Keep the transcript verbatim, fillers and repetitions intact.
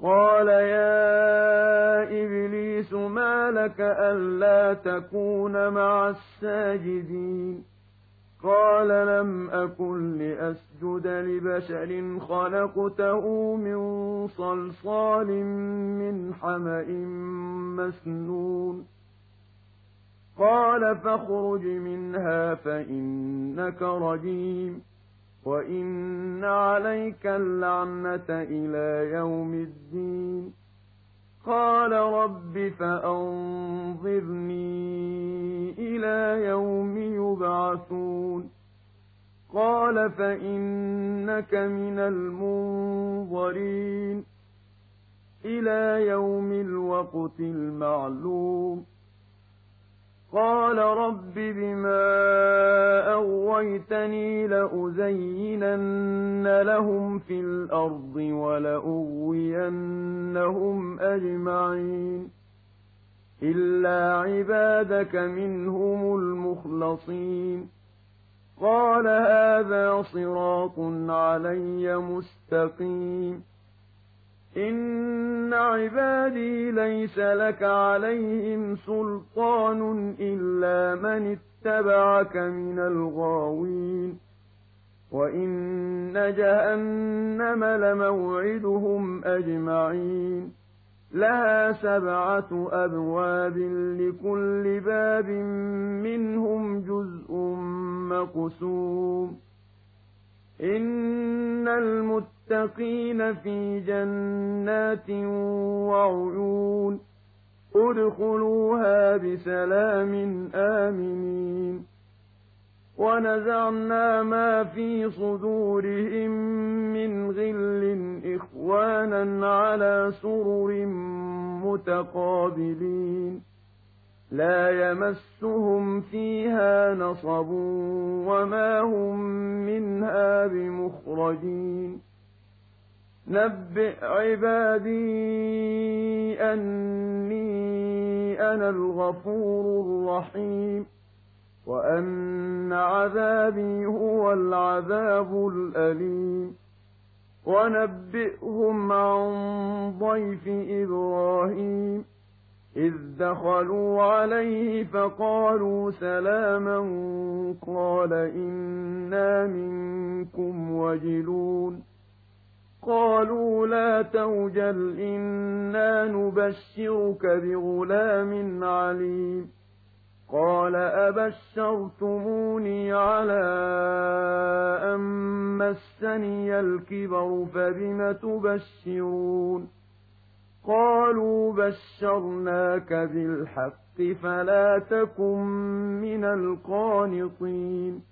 قال يا إبليس ما لك ألا تكون مع الساجدين قال لم أكن لأسجد لبشر خلقته من صلصال من حمأ مسنون قال فاخرج منها فإنك رجيم وإن عليك اللعنة إلى يوم الدين قال رب فأنظرني إلى يوم يبعثون قال فإنك من المنظرين إلى يوم الوقت المعلوم قال رب بما أغويتني لأزينن لهم في الأرض ولأغوينهم أجمعين إلا عبادك منهم المخلصين قال هذا صراط علي مستقيم إن عبادي ليس لك عليهم سلطان إلا من اتبعك من الغاوين وإن جهنم لموعدهم أجمعين لها سبعة أبواب لكل باب منهم جزء مقسوم إن المتقين في جنات وعيون ادخلوها بسلام آمنين ونزعنا ما في صدورهم من غل إخوانا على سرر متقابلين لا يمسهم فيها نصب وما هم منها بمخرجين نبئ عبادي أني أنا الغفور الرحيم وأن عذابي هو العذاب الأليم ونبئهم عن ضيف إبراهيم إذ دخلوا عليه فقالوا سلاما قال إنا منكم وجلون قالوا لا توجل إنا نبشرك بغلام عليم قال أبشرتموني على أن مسني الكبر فبم تبشرون قالوا بشرناك بالحق فلا تكن من القانطين